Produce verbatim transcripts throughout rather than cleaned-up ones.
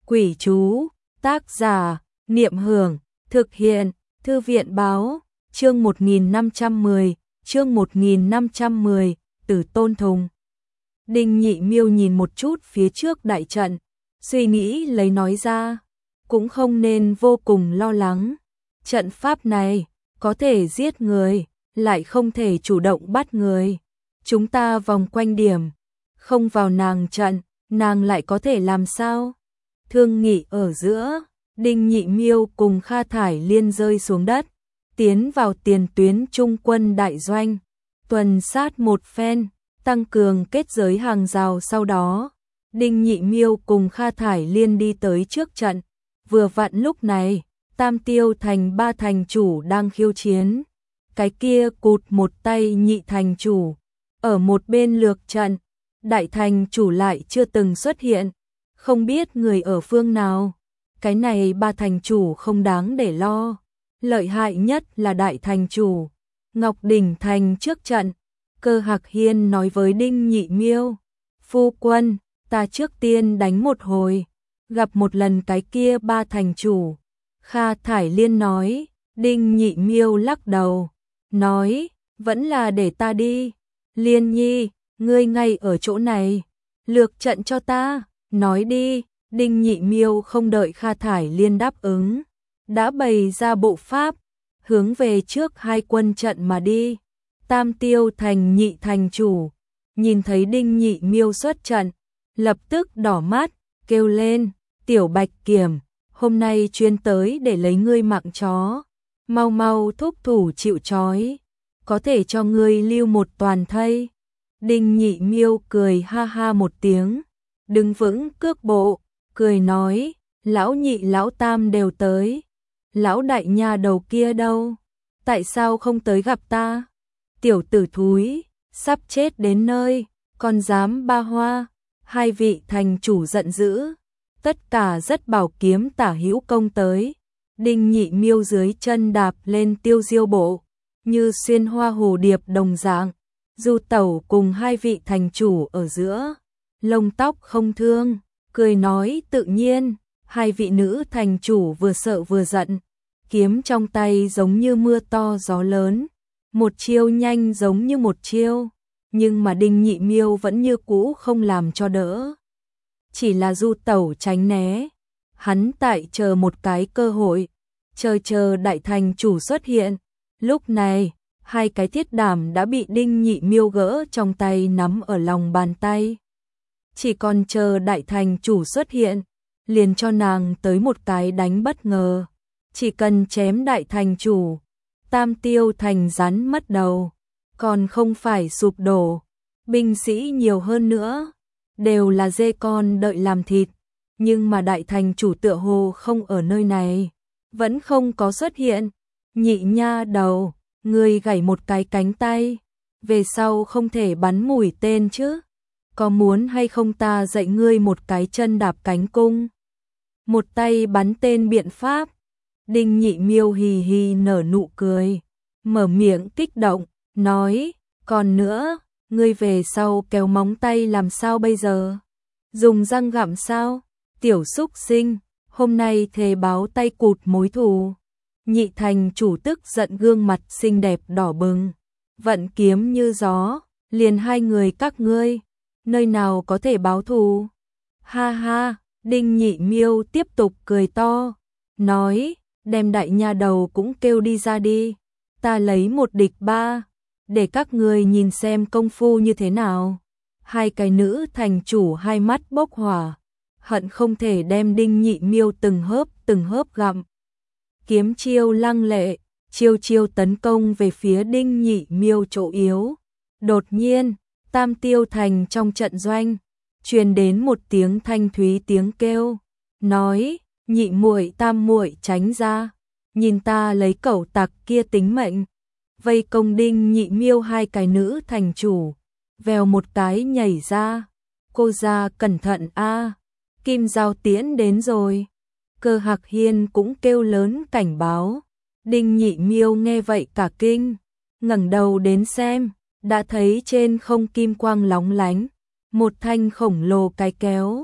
Quỷ chú, tác giả, Niệm Hưởng, thực hiện, Thư viện báo, chương một nghìn năm trăm mười, chương một nghìn năm trăm mười, Tử Tôn Thùng. Đinh Nhị Miêu nhìn một chút phía trước đại trận, suy nghĩ lấy nói ra, cũng không nên vô cùng lo lắng. Trận pháp này, có thể giết người, lại không thể chủ động bắt người. Chúng ta vòng quanh điểm, không vào nàng trận, nàng lại có thể làm sao? Thương nghị ở giữa, Đinh Nhị Miêu cùng Kha Thải Liên rơi xuống đất, tiến vào tiền tuyến trung quân đại doanh, tuần sát một phen, tăng cường kết giới hàng rào. Sau đó, Đinh Nhị Miêu cùng Kha Thải Liên đi tới trước trận, vừa vặn lúc này, Tam Tiêu thành ba thành chủ đang khiêu chiến, cái kia cụt một tay nhị thành chủ, ở một bên lược trận, đại thành chủ lại chưa từng xuất hiện, không biết người ở phương nào. Cái này ba thành chủ không đáng để lo, lợi hại nhất là đại thành chủ. Ngọc Đỉnh thành trước trận, Cơ Hạc Hiên nói với Đinh Nhị Miêu, phu quân, ta trước tiên đánh một hồi, gặp một lần cái kia ba thành chủ. Kha Thải Liên nói. Đinh Nhị Miêu lắc đầu, nói, vẫn là để ta đi. Liên nhi, ngươi ngay ở chỗ này, lược trận cho ta, nói đi. Đinh Nhị Miêu không đợi Kha Thải Liên đáp ứng, đã bày ra bộ pháp, hướng về trước hai quân trận mà đi. Tam Tiêu thành nhị thành chủ, nhìn thấy Đinh Nhị Miêu xuất trận, lập tức đỏ mắt, kêu lên, tiểu Bạch Kiểm, hôm nay chuyên tới để lấy ngươi mạng chó, mau mau thúc thủ chịu trói, có thể cho ngươi lưu một toàn thây. Đinh Nhị Miêu cười ha ha một tiếng, đứng vững cước bộ, cười nói, lão nhị lão tam đều tới, lão đại nha đầu kia đâu, tại sao không tới gặp ta? Tiểu tử thúi, sắp chết đến nơi, còn dám ba hoa. Hai vị thành chủ giận dữ, tất cả rất bảo kiếm tả hữu công tới. Đinh Nhị Miêu dưới chân đạp lên tiêu diêu bộ, như xuyên hoa hồ điệp đồng dạng, du tẩu cùng hai vị thành chủ ở giữa, lông tóc không thương, cười nói tự nhiên. Hai vị nữ thành chủ vừa sợ vừa giận, kiếm trong tay giống như mưa to gió lớn, một chiêu nhanh giống như một chiêu, nhưng mà Đinh Nhị Miêu vẫn như cũ không làm cho đỡ, chỉ là du tẩu tránh né. Hắn tại chờ một cái cơ hội, chờ chờ đại thành chủ xuất hiện. Lúc này, hai cái thiết đảm đã bị Đinh Nhị Miêu gỡ trong tay nắm ở lòng bàn tay, chỉ còn chờ đại thành chủ xuất hiện, liền cho nàng tới một cái đánh bất ngờ. Chỉ cần chém đại thành chủ, Tam Tiêu thành rắn mất đầu, còn không phải sụp đổ. Binh sĩ nhiều hơn nữa, đều là dê con đợi làm thịt, nhưng mà đại thành chủ tựa hồ không ở nơi này, vẫn không có xuất hiện. Nhị nha đầu, ngươi gãy một cái cánh tay, về sau không thể bắn mũi tên chứ? Có muốn hay không ta dạy ngươi một cái chân đạp cánh cung, một tay bắn tên biện pháp? Đinh Nhị Miêu hì hì nở nụ cười, mở miệng kích động, nói, còn nữa, ngươi về sau kéo móng tay làm sao bây giờ? Dùng răng gặm sao? Tiểu xúc sinh, hôm nay thề báo tay cụt mối thù. Nhị thành chủ tức giận, gương mặt xinh đẹp đỏ bừng, vận kiếm như gió, liền hai người các ngươi, nơi nào có thể báo thù? Ha ha. Đinh Nhị Miêu tiếp tục cười to, nói, đem đại nha đầu cũng kêu đi ra đi, ta lấy một địch ba, để các người nhìn xem công phu như thế nào. Hai cái nữ thành chủ hai mắt bốc hỏa, hận không thể đem Đinh Nhị Miêu từng hớp từng hớp gặm. Kiếm chiêu lăng lệ, chiêu chiêu tấn công về phía Đinh Nhị Miêu chỗ yếu. Đột nhiên, Tam Tiêu thành trong trận doanh, truyền đến một tiếng thanh thúy tiếng kêu, nói, nhị muội tam muội tránh ra, nhìn ta lấy cẩu tặc kia tính mệnh. Vây công Đinh Nhị Miêu hai cái nữ thành chủ, vèo một cái nhảy ra, cô ra cẩn thận a, kim giao tiễn đến rồi. Cơ Hạc Hiên cũng kêu lớn cảnh báo. Đinh Nhị Miêu nghe vậy cả kinh, ngẩng đầu đến xem, đã thấy trên không kim quang lóng lánh, một thanh khổng lồ cái kéo,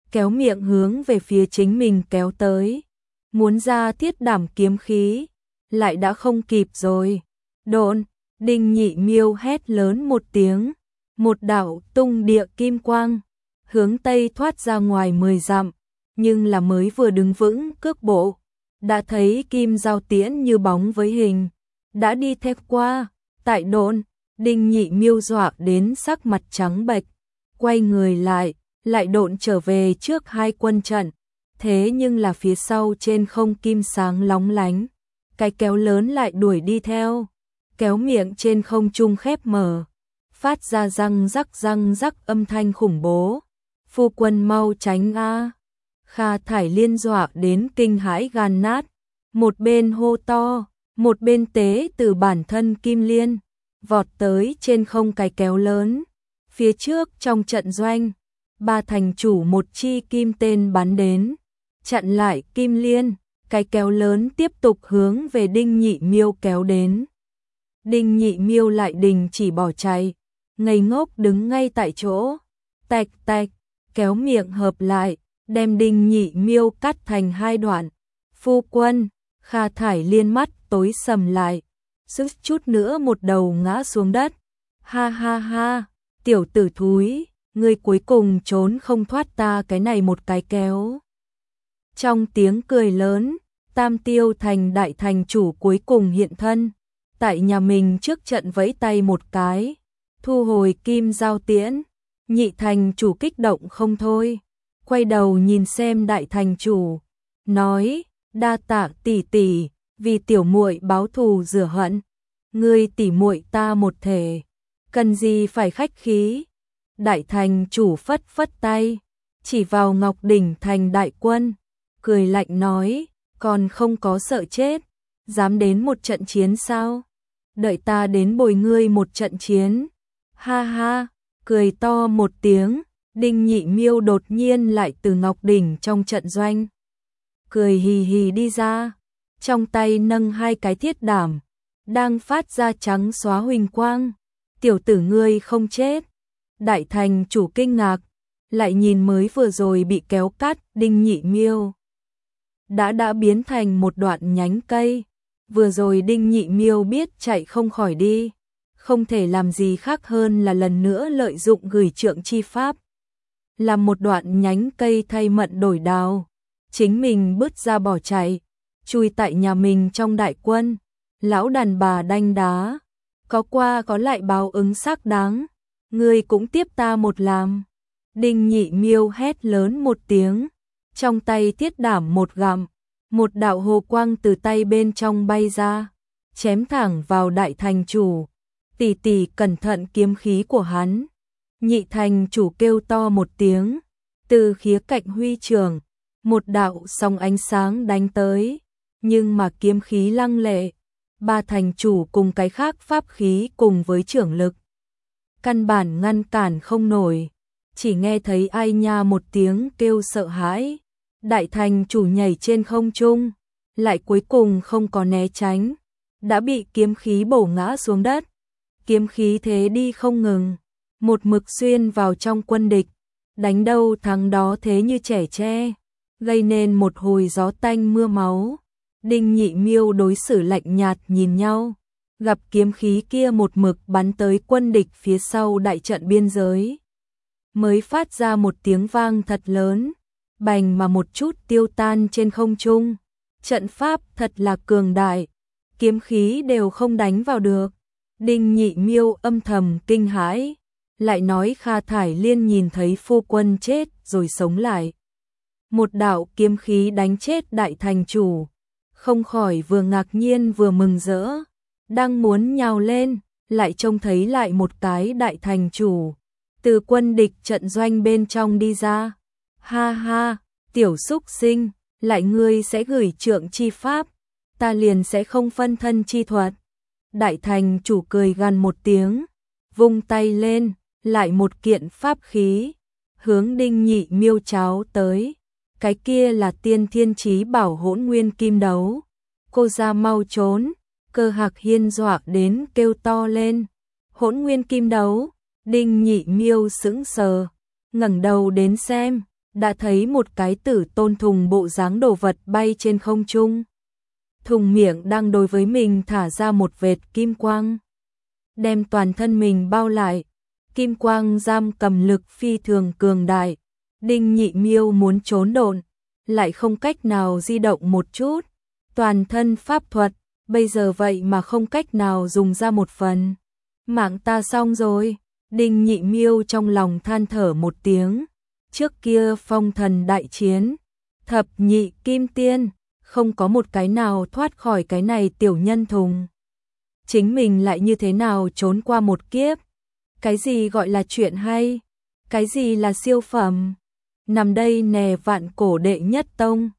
kéo miệng hướng về phía chính mình kéo tới. Muốn ra thiết đảm kiếm khí, lại đã không kịp rồi. Độn, Đinh Nhị Miêu hét lớn một tiếng, một đạo tung địa kim quang, hướng tây thoát ra ngoài mười dặm, nhưng là mới vừa đứng vững cước bộ, đã thấy kim giao tiễn như bóng với hình, đã đi theo qua. Tại Độn, Đinh Nhị Miêu dọa đến sắc mặt trắng bệch, quay người lại, lại độn trở về trước hai quân trận. Thế nhưng là phía sau trên không kim sáng lóng lánh, cái kéo lớn lại đuổi đi theo, kéo miệng trên không trung khép mở, phát ra răng rắc răng rắc âm thanh khủng bố. Phu quân mau tránh a! Kha Thải Liên dọa đến kinh hãi gan nát, một bên hô to, một bên tế từ bản thân kim liên, vọt tới trên không cái kéo lớn. Phía trước trong trận doanh, ba thành chủ một chi kim tên bắn đến, chặn lại kim liên, cái kéo lớn tiếp tục hướng về Đinh Nhị Miêu kéo đến. Đinh Nhị Miêu lại đình chỉ bỏ chạy, ngây ngốc đứng ngay tại chỗ, tạch tạch, kéo miệng hợp lại, đem Đinh Nhị Miêu cắt thành hai đoạn. Phu quân, Kha Thải Liên mắt tối sầm lại, suýt chút nữa một đầu ngã xuống đất. Ha ha ha, tiểu tử thúi, ngươi cuối cùng trốn không thoát ta cái này một cái kéo. Trong tiếng cười lớn, Tam Tiêu Thành đại thành chủ cuối cùng hiện thân, tại nhà mình trước trận vẫy tay một cái, thu hồi kim giao tiễn. Nhị thành chủ kích động không thôi, quay đầu nhìn xem đại thành chủ, nói: "Đa tạ tỷ tỷ, vì tiểu muội báo thù rửa hận, ngươi tỷ muội ta một thể, cần gì phải khách khí." Đại thành chủ phất phất tay, chỉ vào Ngọc Đỉnh thành đại quân, cười lạnh nói: "Còn không có sợ chết, dám đến một trận chiến sao? Đợi ta đến bồi ngươi một trận chiến." Ha ha, cười to một tiếng, Đinh Nhị Miêu đột nhiên lại từ Ngọc Đỉnh trong trận doanh, cười hì hì đi ra, trong tay nâng hai cái thiết đảm, đang phát ra trắng xóa huỳnh quang. "Tiểu tử ngươi không chết." Đại thành chủ kinh ngạc, lại nhìn mới vừa rồi bị kéo cắt Đinh Nhị Miêu, đã đã biến thành một đoạn nhánh cây. Vừa rồi Đinh Nhị Miêu biết chạy không khỏi đi, không thể làm gì khác hơn là lần nữa lợi dụng gửi trượng chi pháp, làm một đoạn nhánh cây thay mận đổi đao, chính mình bứt ra bỏ chạy, chui tại nhà mình trong đại quân. Lão đàn bà đanh đá, có qua có lại báo ứng xác đáng, ngươi cũng tiếp ta một làm. Đinh Nhị Miêu hét lớn một tiếng, trong tay thiết đảm một gặm, một đạo hồ quang từ tay bên trong bay ra, chém thẳng vào đại thành chủ. "Tỷ tỷ cẩn thận kiếm khí của hắn." Nhị thành chủ kêu to một tiếng, từ khía cạnh huy trường, một đạo sóng ánh sáng đánh tới, nhưng mà kiếm khí lăng lệ, ba thành chủ cùng cái khác pháp khí cùng với trưởng lực, căn bản ngăn cản không nổi. Chỉ nghe thấy ai nha một tiếng kêu sợ hãi, đại thành chủ nhảy trên không trung, lại cuối cùng không có né tránh, đã bị kiếm khí bổ ngã xuống đất. Kiếm khí thế đi không ngừng, một mực xuyên vào trong quân địch, đánh đâu thắng đó thế như trẻ tre, gây nên một hồi gió tanh mưa máu. Đinh Nhị Miêu đối xử lạnh nhạt nhìn nhau, gặp kiếm khí kia một mực bắn tới quân địch phía sau đại trận biên giới, mới phát ra một tiếng vang thật lớn, bành mà một chút tiêu tan trên không trung. Trận pháp thật là cường đại, kiếm khí đều không đánh vào được. Đinh Nhị Miêu âm thầm kinh hãi, lại nói Kha Thải Liên nhìn thấy phu quân chết rồi sống lại, một đạo kiếm khí đánh chết đại thành chủ, không khỏi vừa ngạc nhiên vừa mừng rỡ, đang muốn nhào lên, lại trông thấy lại một cái đại thành chủ từ quân địch trận doanh bên trong đi ra. Ha ha, tiểu xúc sinh, lại ngươi sẽ gửi trượng chi pháp, ta liền sẽ không phân thân chi thuật. Đại thành chủ cười gằn một tiếng, vung tay lên, lại một kiện pháp khí, hướng Đinh Nhị Miêu cháo tới. Cái kia là tiên thiên chí bảo Hỗn Nguyên Kim Đấu. Cô ra mau trốn, Cơ Hạc Hiên dọa đến kêu to lên. Hỗn Nguyên Kim Đấu, Đinh Nhị Miêu sững sờ, ngẩng đầu đến xem, đã thấy một cái tử tôn thùng bộ dáng đồ vật bay trên không trung. Thùng miệng đang đối với mình thả ra một vệt kim quang, đem toàn thân mình bao lại. Kim quang giam cầm lực phi thường cường đại. Đinh Nhị Miêu muốn trốn độn, lại không cách nào di động một chút. Toàn thân pháp thuật, bây giờ vậy mà không cách nào dùng ra một phần. Mạng ta xong rồi. Đinh Nhị Miêu trong lòng than thở một tiếng. Trước kia phong thần đại chiến, thập nhị kim tiên, không có một cái nào thoát khỏi cái này tiểu nhân thùng. Chính mình lại như thế nào trốn qua một kiếp? Cái gì gọi là chuyện hay? Cái gì là siêu phẩm? Nằm đây nè vạn cổ đệ nhất tông.